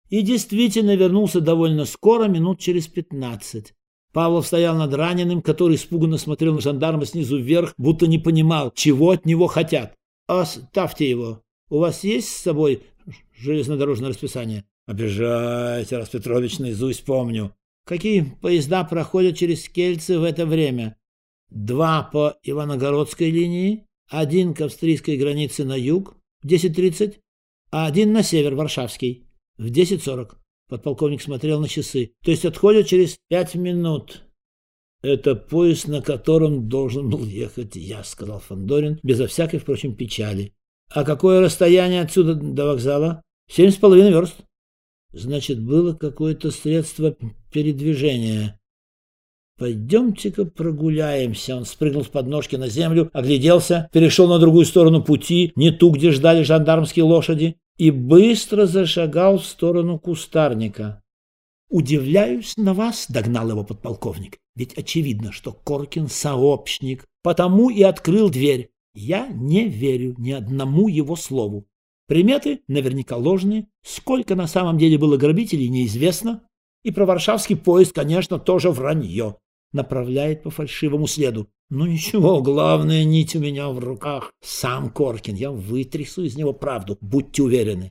И действительно вернулся довольно скоро, минут через 15. Павлов стоял над раненым, который испуганно смотрел на жандарма снизу вверх, будто не понимал, чего от него хотят. «Оставьте его. У вас есть с собой железнодорожное расписание?» «Обижайте, Распетрович, наизусть помню». «Какие поезда проходят через Кельце в это время?» 2 по Иваногородской линии, 1 к австрийской границе на юг в 10:30, а 1 на север, Варшавский, в 10:40. Подполковник смотрел на часы. То есть отходят через 5 минут. «Это поезд, на котором должен был ехать я», — сказал Фандорин, безо всякой, впрочем, печали. «А какое расстояние отсюда до вокзала?» 7,5 верст. Значит, было какое-то средство передвижения. «Пойдемте-ка прогуляемся». Он спрыгнул с подножки на землю, огляделся, перешел на другую сторону пути, не ту, где ждали жандармские лошади, и быстро зашагал в сторону кустарника. «Удивляюсь на вас», — догнал его подполковник. «Ведь очевидно, что Коркин сообщник, потому и открыл дверь. Я не верю ни одному его слову. Приметы наверняка ложные, сколько на самом деле было грабителей, неизвестно. И про варшавский поезд, конечно, тоже вранье. Направляет по фальшивому следу. Ну ничего, главная нить у меня в руках. Сам Коркин, я вытрясу из него правду, будьте уверены».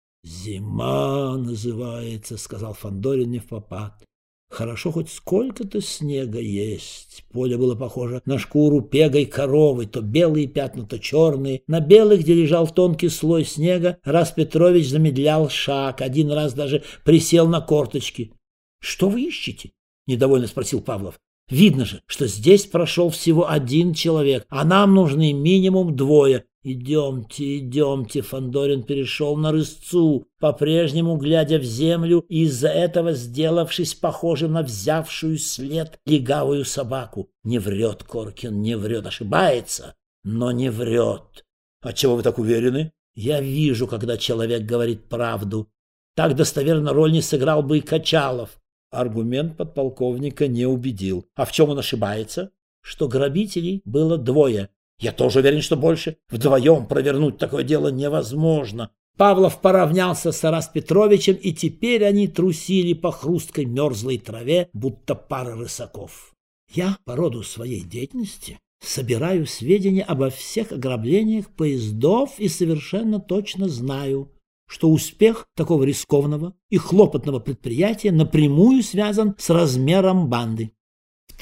«Зима называется», — сказал Фандорин невпопад. «Хорошо, хоть сколько-то снега есть». Поле было похоже на шкуру пегой коровы, то белые пятна, то черные. На белых, где лежал тонкий слой снега, Распетрович замедлял шаг, один раз даже присел на корточки. «Что вы ищете?» — недовольно спросил Павлов. «Видно же, что здесь прошел всего 1 человек, а нам нужны минимум 2. «Идемте, идемте», — Фандорин перешел на рысцу, по-прежнему глядя в землю и из-за этого сделавшись похожим на взявшую след легавую собаку. Не врет Коркин, не врет, ошибается, но не врет. «Отчего вы так уверены?» «Я вижу, когда человек говорит правду. Так достоверно роль не сыграл бы и Качалов». Аргумент подполковника не убедил. «А в чем он ошибается?» «Что грабителей было 2. Я тоже уверен, что больше. Вдвоем провернуть такое дело невозможно». Павлов поравнялся с Распетровичем, и теперь они трусили по хрусткой мерзлой траве, будто пара рысаков. «Я по роду своей деятельности собираю сведения обо всех ограблениях поездов и совершенно точно знаю, что успех такого рискованного и хлопотного предприятия напрямую связан с размером банды. В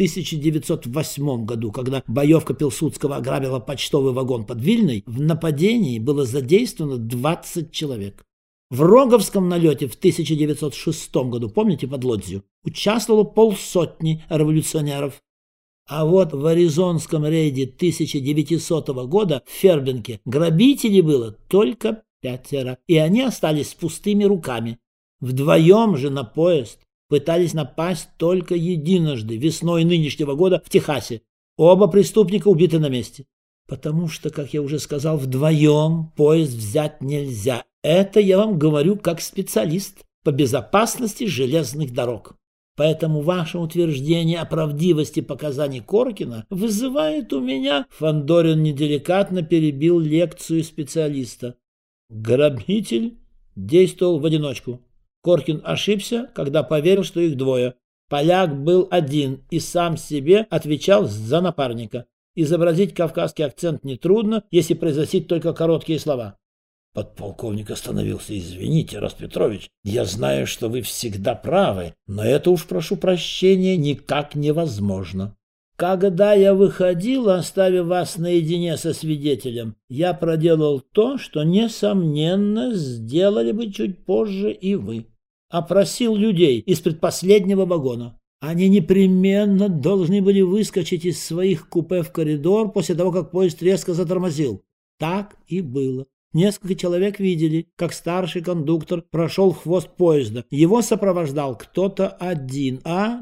1908 году, когда боевка Пилсудского ограбила почтовый вагон под Вильной, в нападении было задействовано 20 человек. В Роговском налете в 1906 году, помните, под Лодзью, участвовало 50 революционеров. А вот в Аризонском рейде 1900 года в Фербенке грабителей было только 5, и они остались с пустыми руками. Вдвоем же на поезд пытались напасть только единожды, весной нынешнего года в Техасе. Оба преступника убиты на месте. Потому что, как я уже сказал, вдвоем поезд взять нельзя. Это я вам говорю как специалист по безопасности железных дорог. Поэтому ваше утверждение о правдивости показаний Коркина вызывает у меня...» Фандорин неделикатно перебил лекцию специалиста. «Грабитель действовал в одиночку. Коркин ошибся, когда поверил, что их 2. Поляк был один и сам себе отвечал за напарника. Изобразить кавказский акцент нетрудно, если произносить только короткие слова». Подполковник остановился. «Извините, Распетрович, я знаю, что вы всегда правы, но это уж, прошу прощения, никак невозможно. Когда я выходил, оставив вас наедине со свидетелем, я проделал то, что, несомненно, сделали бы чуть позже и вы. Опросил людей из предпоследнего вагона. Они непременно должны были выскочить из своих купе в коридор после того, как поезд резко затормозил. Так и было. Несколько человек видели, как старший кондуктор прошел в хвост поезда. Его сопровождал кто-то один,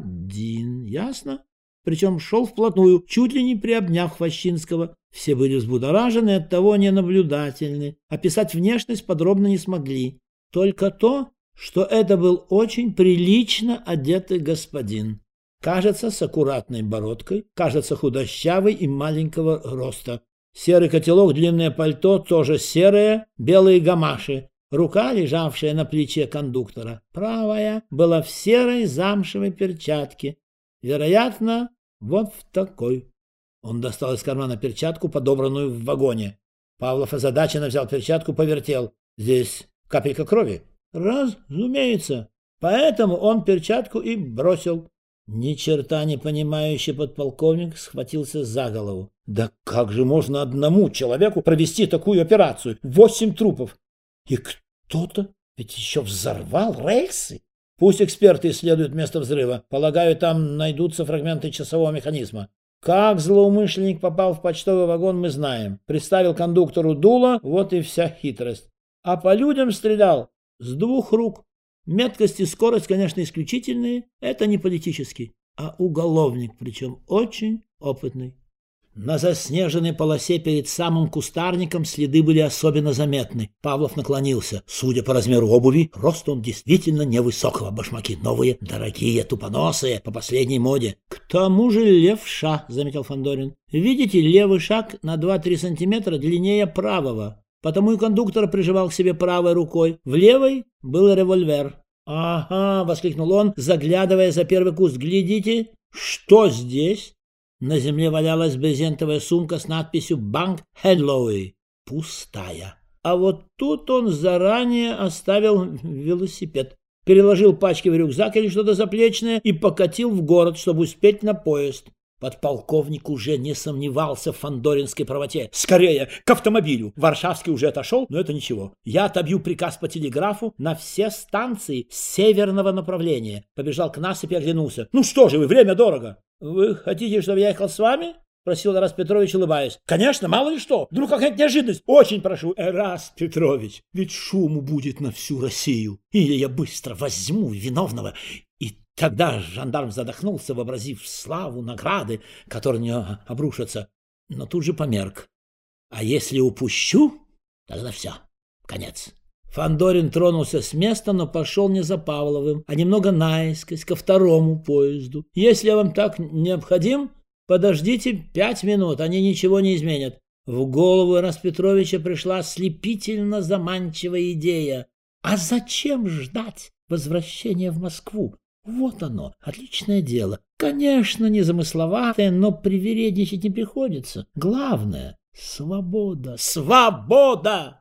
ясно? Причем шел вплотную, чуть ли не приобняв Хвощинского. Все были взбудоражены, оттого ненаблюдательны. Описать внешность подробно не смогли. Только то, что это был очень прилично одетый господин. Кажется, с аккуратной бородкой, кажется, худощавый и маленького роста. Серый котелок, длинное пальто, тоже серое, белые гамаши. Рука, лежавшая на плече кондуктора, правая, была в серой замшевой перчатке. Вероятно, вот в такой. Он достал из кармана перчатку, подобранную в вагоне. Павлов озадаченно взял перчатку, повертел. Здесь капелька крови? Разумеется. Поэтому он перчатку и бросил. Ни черта не понимающий подполковник схватился за голову. Да как же можно одному человеку провести такую операцию? 8 трупов. И кто-то ведь еще взорвал рельсы. Пусть эксперты исследуют место взрыва. Полагаю, там найдутся фрагменты часового механизма. Как злоумышленник попал в почтовый вагон, мы знаем. Представил кондуктору дуло, вот и вся хитрость. А по людям стрелял с 2 рук. Меткость и скорость, конечно, исключительные. Это не политический, а уголовник, причем очень опытный. На заснеженной полосе перед самым кустарником следы были особенно заметны. Павлов наклонился. Судя по размеру обуви, рост он действительно невысокого. Башмаки новые, дорогие, тупоносые, по последней моде. К тому же левша, заметил Фандорин. Видите, левый шаг на 2-3 сантиметра длиннее правого. Потому и кондуктор прижимал к себе правой рукой. В левой был револьвер. «Ага!» — воскликнул он, заглядывая за первый куст. «Глядите, что здесь?» На земле валялась брезентовая сумка с надписью «Банк Хедлоуи». Пустая. А вот тут он заранее оставил велосипед. Переложил пачки в рюкзак или что-то заплечное и покатил в город, чтобы успеть на поезд. Подполковник уже не сомневался в фандоринской правоте. «Скорее, к автомобилю! Варшавский уже отошел, но это ничего. Я отобью приказ по телеграфу на все станции северного направления». Побежал к насыпи и оглянулся. «Ну что же вы, время дорого!» «Вы хотите, чтобы я ехал с вами?» — просил Эрас Петрович, улыбаясь. «Конечно, мало ли что. Вдруг какая-то неожиданность. Очень прошу, Эрас Петрович, ведь шуму будет на всю Россию. Или я быстро возьму виновного». И тогда жандарм задохнулся, вообразив славу, награды, которые на него обрушатся, но тут же померк. А если упущу, тогда все, конец. Фандорин тронулся с места, но пошел не за Павловым, а немного наискось, ко второму поезду. Если вам так необходим, подождите 5 минут, они ничего не изменят. В голову Эраса Петровича пришла ослепительно заманчивая идея. А зачем ждать возвращения в Москву? Вот оно, отличное дело. Конечно, незамысловатое, но привередничать не приходится. Главное — свобода. Свобода!